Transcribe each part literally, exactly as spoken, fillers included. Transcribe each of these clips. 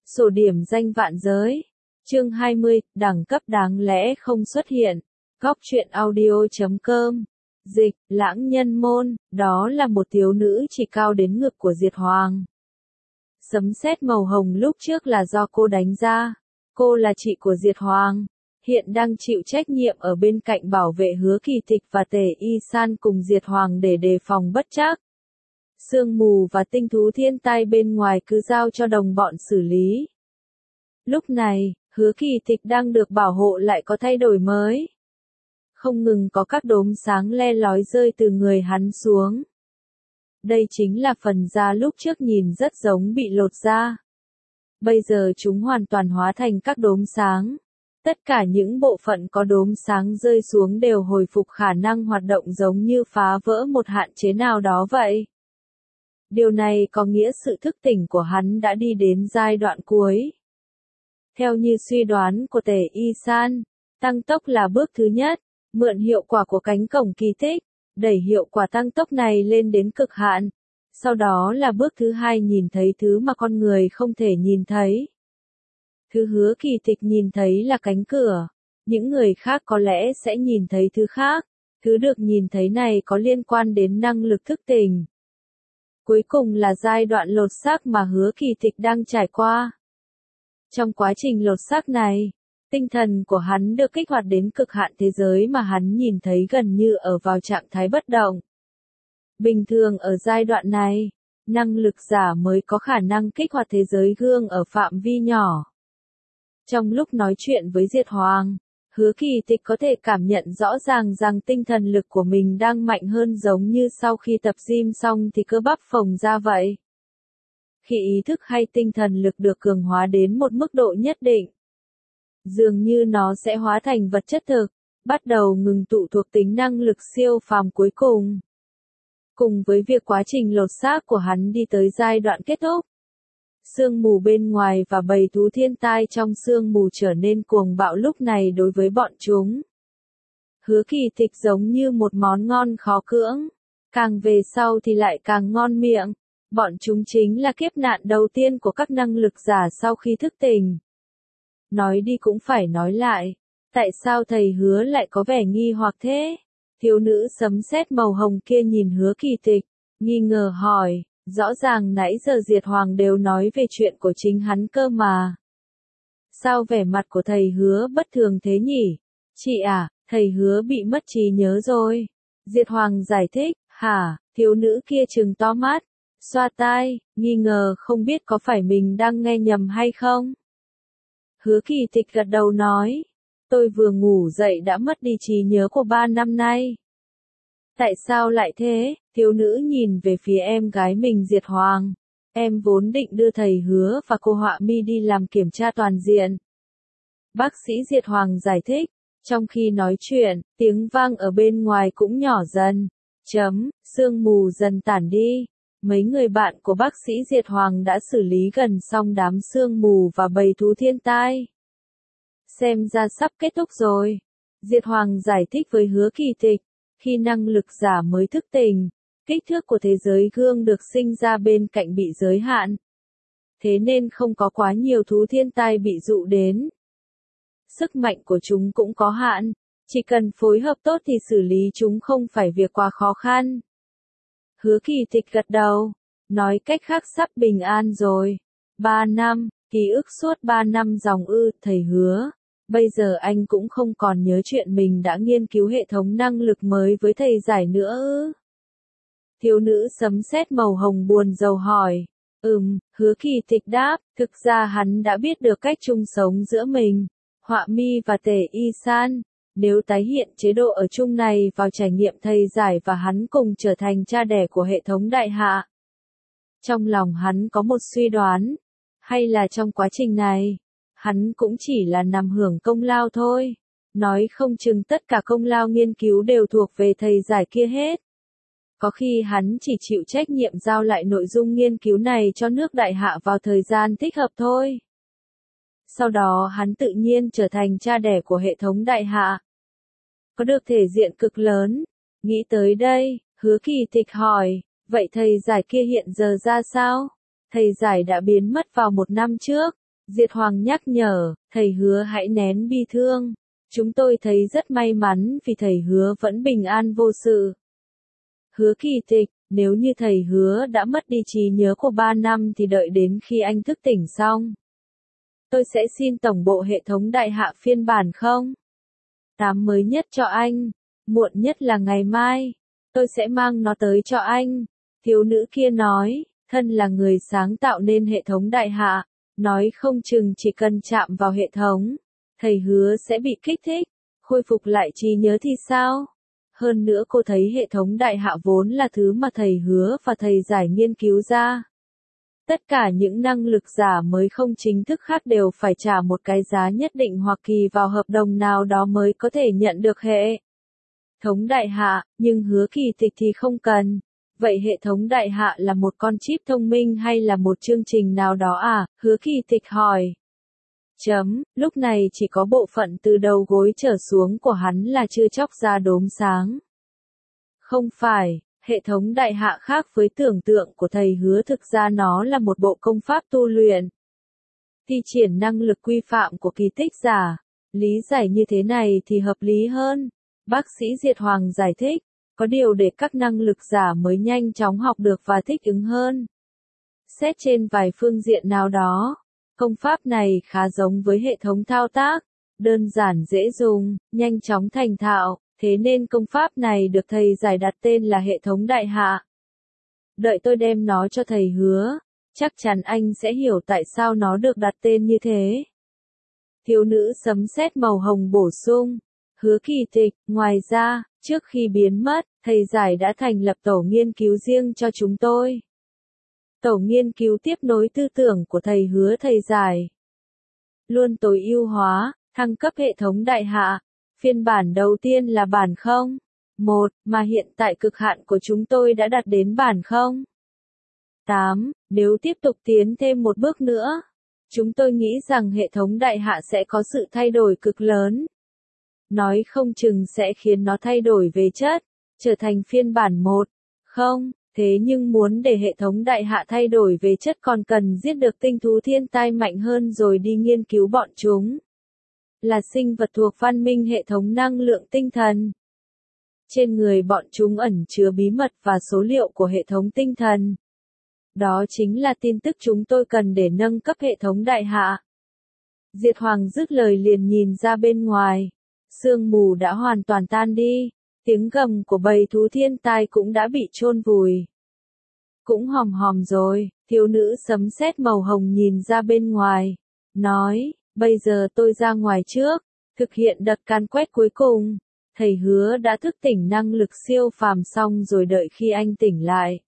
Sổ điểm danh vạn giới. Chương hai mươi, đẳng cấp đáng lẽ không xuất hiện. Góc truyện audio chấm com. Dịch, lãng nhân môn, đó là một thiếu nữ chỉ cao đến ngực của Diệt Hoàng. Sấm sét màu hồng lúc trước là do cô đánh ra. Cô là chị của Diệt Hoàng, hiện đang chịu trách nhiệm ở bên cạnh bảo vệ Hứa Kỳ Tịch và Tề Y San cùng Diệt Hoàng để đề phòng bất trắc. Sương mù và tinh thú thiên tai bên ngoài cứ giao cho đồng bọn xử lý. Lúc này, Hứa Kỳ Tịch đang được bảo hộ lại có thay đổi mới. Không ngừng có các đốm sáng le lói rơi từ người hắn xuống. Đây chính là phần da lúc trước nhìn rất giống bị lột da. Bây giờ chúng hoàn toàn hóa thành các đốm sáng. Tất cả những bộ phận có đốm sáng rơi xuống đều hồi phục khả năng hoạt động giống như phá vỡ một hạn chế nào đó vậy. Điều này có nghĩa sự thức tỉnh của hắn đã đi đến giai đoạn cuối. Theo như suy đoán của Tề Y San, tăng tốc là bước thứ nhất, mượn hiệu quả của cánh cổng kỳ tích, đẩy hiệu quả tăng tốc này lên đến cực hạn. Sau đó là bước thứ hai, nhìn thấy thứ mà con người không thể nhìn thấy. Thứ Hứa Kỳ Tịch nhìn thấy là cánh cửa, những người khác có lẽ sẽ nhìn thấy thứ khác, thứ được nhìn thấy này có liên quan đến năng lực thức tỉnh. Cuối cùng là giai đoạn lột xác mà Hứa Kỳ Tịch đang trải qua. Trong quá trình lột xác này, tinh thần của hắn được kích hoạt đến cực hạn, thế giới mà hắn nhìn thấy gần như ở vào trạng thái bất động. Bình thường ở giai đoạn này, năng lực giả mới có khả năng kích hoạt thế giới gương ở phạm vi nhỏ. Trong lúc nói chuyện với Diệt Hoàng, Hứa Kỳ Tịch có thể cảm nhận rõ ràng rằng tinh thần lực của mình đang mạnh hơn, giống như sau khi tập gym xong thì cơ bắp phồng ra vậy. Khi ý thức hay tinh thần lực được cường hóa đến một mức độ nhất định, dường như nó sẽ hóa thành vật chất thực, bắt đầu ngừng tụ thuộc tính năng lực siêu phàm cuối cùng. Cùng với việc quá trình lột xác của hắn đi tới giai đoạn kết thúc, sương mù bên ngoài và bầy thú thiên tai trong sương mù trở nên cuồng bạo lúc này đối với bọn chúng. Hứa Kỳ Tịch giống như một món ngon khó cưỡng, càng về sau thì lại càng ngon miệng. Bọn chúng chính là kiếp nạn đầu tiên của các năng lực giả sau khi thức tỉnh. Nói đi cũng phải nói lại, tại sao thầy Hứa lại có vẻ nghi hoặc thế? Thiếu nữ sấm sét màu hồng kia nhìn Hứa Kỳ Tịch, nghi ngờ hỏi, rõ ràng nãy giờ Diệt Hoàng đều nói về chuyện của chính hắn cơ mà. Sao vẻ mặt của thầy Hứa bất thường thế nhỉ? Chị à, thầy Hứa bị mất trí nhớ rồi. Diệt Hoàng giải thích, hả? Thiếu nữ kia trừng to mắt, xoa tai, nghi ngờ không biết có phải mình đang nghe nhầm hay không. Hứa Kỳ Tịch gật đầu nói, tôi vừa ngủ dậy đã mất đi trí nhớ của ba năm nay. Tại sao lại thế? Thiếu nữ nhìn về phía em gái mình Diệt Hoàng. Em vốn định đưa thầy Hứa và cô Họa Mi đi làm kiểm tra toàn diện. Bác sĩ Diệt Hoàng giải thích, trong khi nói chuyện, tiếng vang ở bên ngoài cũng nhỏ dần. Chấm, sương mù dần tản đi. Mấy người bạn của bác sĩ Diệt Hoàng đã xử lý gần xong đám sương mù và bầy thú thiên tai. Xem ra sắp kết thúc rồi. Diệt Hoàng giải thích với Hứa Kỳ Tịch, khi năng lực giả mới thức tỉnh, kích thước của thế giới gương được sinh ra bên cạnh bị giới hạn. Thế nên không có quá nhiều thú thiên tai bị dụ đến. Sức mạnh của chúng cũng có hạn, chỉ cần phối hợp tốt thì xử lý chúng không phải việc quá khó khăn. Hứa Kỳ Tịch gật đầu, nói cách khác sắp bình an rồi. Ba năm, ký ức suốt ba năm dòng ư, thầy Hứa. Bây giờ anh cũng không còn nhớ chuyện mình đã nghiên cứu hệ thống năng lực mới với thầy giải nữa ư? Thiếu nữ sấm sét màu hồng buồn rầu hỏi. Ừm, Hứa Kỳ Tịch đáp, thực ra hắn đã biết được cách chung sống giữa mình, Họa Mi và Tề Y San. Nếu tái hiện chế độ ở chung này vào trải nghiệm thầy giải và hắn cùng trở thành cha đẻ của hệ thống đại hạ. Trong lòng hắn có một suy đoán, hay là trong quá trình này, hắn cũng chỉ là nằm hưởng công lao thôi. Nói không chừng tất cả công lao nghiên cứu đều thuộc về thầy giải kia hết. Có khi hắn chỉ chịu trách nhiệm giao lại nội dung nghiên cứu này cho nước đại hạ vào thời gian thích hợp thôi. Sau đó hắn tự nhiên trở thành cha đẻ của hệ thống đại hạ. Có được thể diện cực lớn. Nghĩ tới đây, Hứa Kỳ Tịch hỏi, vậy thầy giải kia hiện giờ ra sao? Thầy giải đã biến mất vào một năm trước, Diệt Hoàng nhắc nhở, thầy hứa hãy nén bi thương. Chúng tôi thấy rất may mắn vì thầy hứa vẫn bình an vô sự. Hứa Kỳ Tịch, nếu như thầy hứa đã mất đi trí nhớ của ba năm thì đợi đến khi anh thức tỉnh xong. Tôi sẽ xin tổng bộ hệ thống đại hạ phiên bản không? tám mới nhất cho anh, muộn nhất là ngày mai. Tôi sẽ mang nó tới cho anh. Thiếu nữ kia nói, thân là người sáng tạo nên hệ thống đại hạ, nói không chừng chỉ cần chạm vào hệ thống, thầy hứa sẽ bị kích thích, khôi phục lại trí nhớ thì sao? Hơn nữa cô thấy hệ thống đại hạ vốn là thứ mà thầy hứa và thầy giải nghiên cứu ra. Tất cả những năng lực giả mới không chính thức khác đều phải trả một cái giá nhất định hoặc kỳ vào hợp đồng nào đó mới có thể nhận được hệ thống đại hạ, nhưng Hứa Kỳ Tịch thì không cần. Vậy hệ thống đại hạ là một con chip thông minh hay là một chương trình nào đó à? Hứa Kỳ Tịch hỏi. Chấm, lúc này chỉ có bộ phận từ đầu gối trở xuống của hắn là chưa chóc ra đốm sáng. Không phải, hệ thống đại hạ khác với tưởng tượng của thầy hứa, thực ra nó là một bộ công pháp tu luyện. Thi triển năng lực quy phạm của kỳ tích giả. Lý giải như thế này thì hợp lý hơn. Bác sĩ Diệt Hoàng giải thích, có điều để các năng lực giả mới nhanh chóng học được và thích ứng hơn. Xét trên vài phương diện nào đó, công pháp này khá giống với hệ thống thao tác, đơn giản dễ dùng, nhanh chóng thành thạo, thế nên công pháp này được thầy giải đặt tên là hệ thống đại hạ. Đợi tôi đem nó cho thầy hứa, chắc chắn anh sẽ hiểu tại sao nó được đặt tên như thế. Thiếu nữ sấm sét màu hồng bổ sung, Hứa Kỳ Tịch, ngoài ra, trước khi biến mất, thầy giải đã thành lập tổ nghiên cứu riêng cho chúng tôi. Tổ nghiên cứu tiếp nối tư tưởng của thầy hứa thầy giải. Luôn tối ưu hóa, thăng cấp hệ thống đại hạ. Phiên bản đầu tiên là bản không một, mà hiện tại cực hạn của chúng tôi đã đạt đến bản không tám. Nếu tiếp tục tiến thêm một bước nữa, chúng tôi nghĩ rằng hệ thống đại hạ sẽ có sự thay đổi cực lớn. Nói không chừng sẽ khiến nó thay đổi về chất, trở thành phiên bản một. Không, thế nhưng muốn để hệ thống đại hạ thay đổi về chất còn cần giết được tinh thú thiên tai mạnh hơn rồi đi nghiên cứu bọn chúng. Là sinh vật thuộc văn minh hệ thống năng lượng tinh thần. Trên người bọn chúng ẩn chứa bí mật và số liệu của hệ thống tinh thần. Đó chính là tin tức chúng tôi cần để nâng cấp hệ thống đại hạ. Diệt Hoàng dứt lời liền nhìn ra bên ngoài. Sương mù đã hoàn toàn tan đi. Tiếng gầm của bầy thú thiên tai cũng đã bị chôn vùi. Cũng hòm hòm rồi, thiếu nữ sấm sét màu hồng nhìn ra bên ngoài. Nói, bây giờ tôi ra ngoài trước, thực hiện đợt càn quét cuối cùng. Thầy hứa đã thức tỉnh năng lực siêu phàm xong rồi, đợi khi anh tỉnh lại.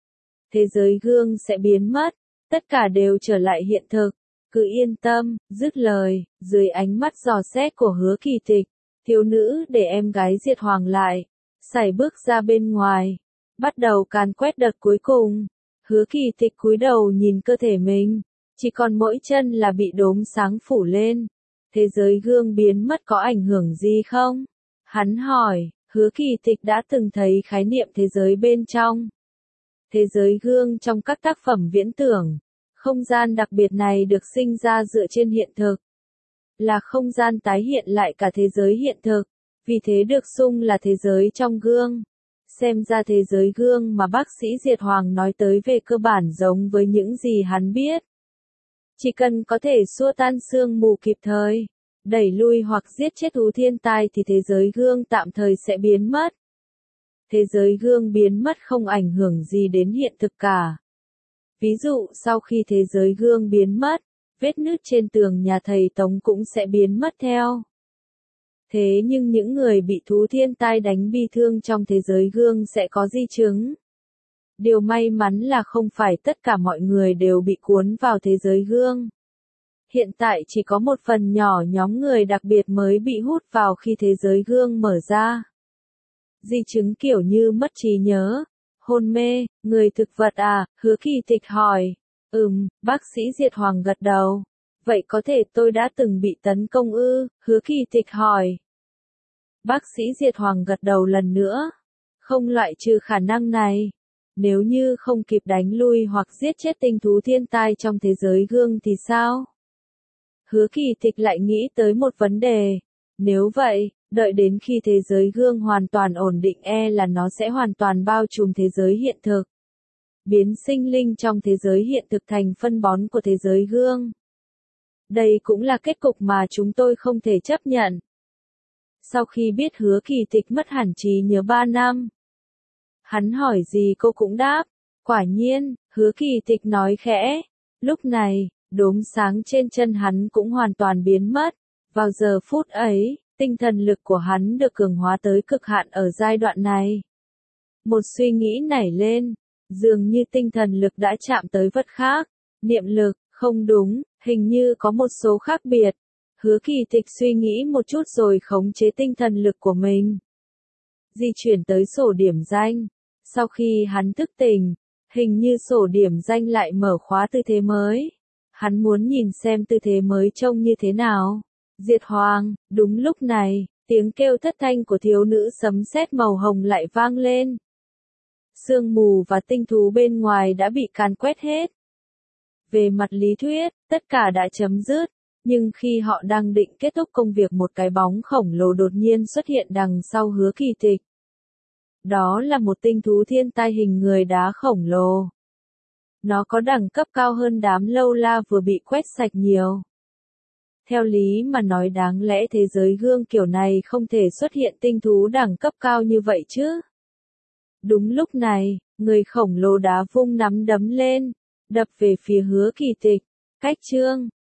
Thế giới gương sẽ biến mất, tất cả đều trở lại hiện thực. Cứ yên tâm, dứt lời, dưới ánh mắt dò xét của Hứa Kỳ Tịch, thiếu nữ để em gái Diệt Hoàng lại, sải bước ra bên ngoài, bắt đầu càn quét đợt cuối cùng. Hứa Kỳ Tịch cúi đầu nhìn cơ thể mình, chỉ còn mỗi chân là bị đốm sáng phủ lên. Thế giới gương biến mất có ảnh hưởng gì không? Hắn hỏi. Hứa Kỳ Tịch đã từng thấy khái niệm thế giới bên trong thế giới gương trong các tác phẩm viễn tưởng. Không gian đặc biệt này được sinh ra dựa trên hiện thực, là không gian tái hiện lại cả thế giới hiện thực, vì thế được xưng là thế giới trong gương. Xem ra thế giới gương mà bác sĩ Diệt Hoàng nói tới về cơ bản giống với những gì hắn biết. Chỉ cần có thể xua tan sương mù kịp thời, đẩy lui hoặc giết chết thú thiên tai thì thế giới gương tạm thời sẽ biến mất. Thế giới gương biến mất không ảnh hưởng gì đến hiện thực cả. Ví dụ sau khi thế giới gương biến mất, vết nứt trên tường nhà thầy Tống cũng sẽ biến mất theo. Thế nhưng những người bị thú thiên tai đánh bị thương trong thế giới gương sẽ có di chứng. Điều may mắn là không phải tất cả mọi người đều bị cuốn vào thế giới gương. Hiện tại chỉ có một phần nhỏ nhóm người đặc biệt mới bị hút vào khi thế giới gương mở ra. Di chứng kiểu như mất trí nhớ, hôn mê, người thực vật à? Hứa Kỳ Tịch hỏi. Ừm, bác sĩ Diệt Hoàng gật đầu. Vậy có thể tôi đã từng bị tấn công ư? Hứa Kỳ Tịch hỏi. Bác sĩ Diệt Hoàng gật đầu lần nữa. Không loại trừ khả năng này. Nếu như không kịp đánh lui hoặc giết chết tinh thú thiên tai trong thế giới gương thì sao? Hứa Kỳ Tịch lại nghĩ tới một vấn đề. Nếu vậy, đợi đến khi thế giới gương hoàn toàn ổn định e là nó sẽ hoàn toàn bao trùm thế giới hiện thực. Biến sinh linh trong thế giới hiện thực thành phân bón của thế giới gương. Đây cũng là kết cục mà chúng tôi không thể chấp nhận. Sau khi biết Hứa Kỳ Tịch mất hẳn trí nhớ ba năm, hắn hỏi gì cô cũng đáp. Quả nhiên, Hứa Kỳ Tịch nói khẽ. Lúc này, đốm sáng trên chân hắn cũng hoàn toàn biến mất. Vào giờ phút ấy, tinh thần lực của hắn được cường hóa tới cực hạn ở giai đoạn này. Một suy nghĩ nảy lên, dường như tinh thần lực đã chạm tới vật khác. Niệm lực, không đúng, hình như có một số khác biệt. Hứa Kỳ Tịch suy nghĩ một chút rồi khống chế tinh thần lực của mình. Di chuyển tới sổ điểm danh. Sau khi hắn thức tỉnh, hình như sổ điểm danh lại mở khóa tư thế mới. Hắn muốn nhìn xem tư thế mới trông như thế nào. Diệt Hoàng, đúng lúc này, tiếng kêu thất thanh của thiếu nữ sấm sét màu hồng lại vang lên. Sương mù và tinh thú bên ngoài đã bị càn quét hết. Về mặt lý thuyết, tất cả đã chấm dứt, nhưng khi họ đang định kết thúc công việc một cái bóng khổng lồ đột nhiên xuất hiện đằng sau Hứa Kỳ Tịch. Đó là một tinh thú thiên tai hình người đá khổng lồ. Nó có đẳng cấp cao hơn đám lâu la vừa bị quét sạch nhiều. Theo lý mà nói đáng lẽ thế giới gương kiểu này không thể xuất hiện tinh thú đẳng cấp cao như vậy chứ. Đúng lúc này, người khổng lồ đá vung nắm đấm lên, đập về phía Hứa Kỳ Tịch. Cách chương